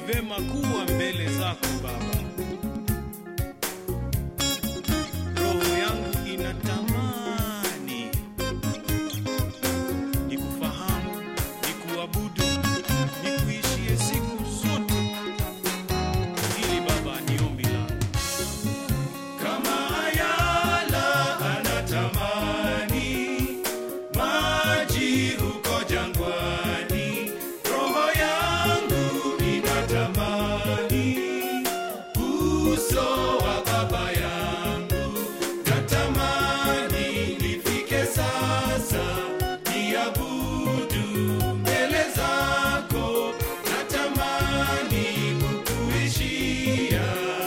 vema kuwa mbele zako Baba. Roho yangu inatamani nikufahamu, nikuabudu, nikuishie siku zote. Hili Baba ni ombi langu. Kama ayala anatamani maji huko jangwani, roho yangu inatamani uso wa Baba yangu. Natamani nifike sasa niabudu mbele zako. Natamani kukuishia,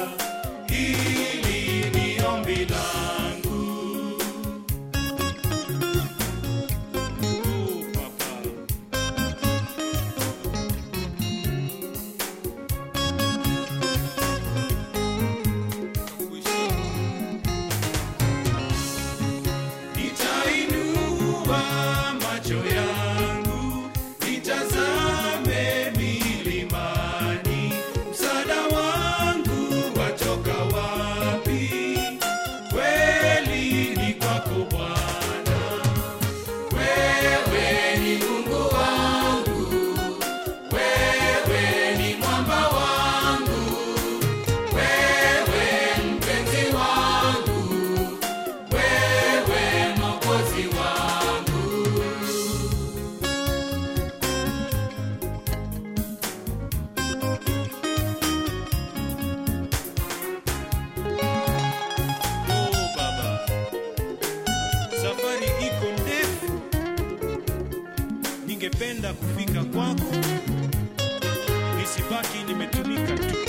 hili ni ombi langu. Oh, Papa. Nitainua macho yangu nitazame milimani, msaada wangu watoka wapi? Kweli ni kwako Bwana. Wewe ni Mungu wangu, wewe ni mwamba wangu, wewe mpenzi wangu, wewe mwokozi wangu. Oh Baba, safari iko ndefu, ningependa kufika kwako, nisibaki nimetumika tu.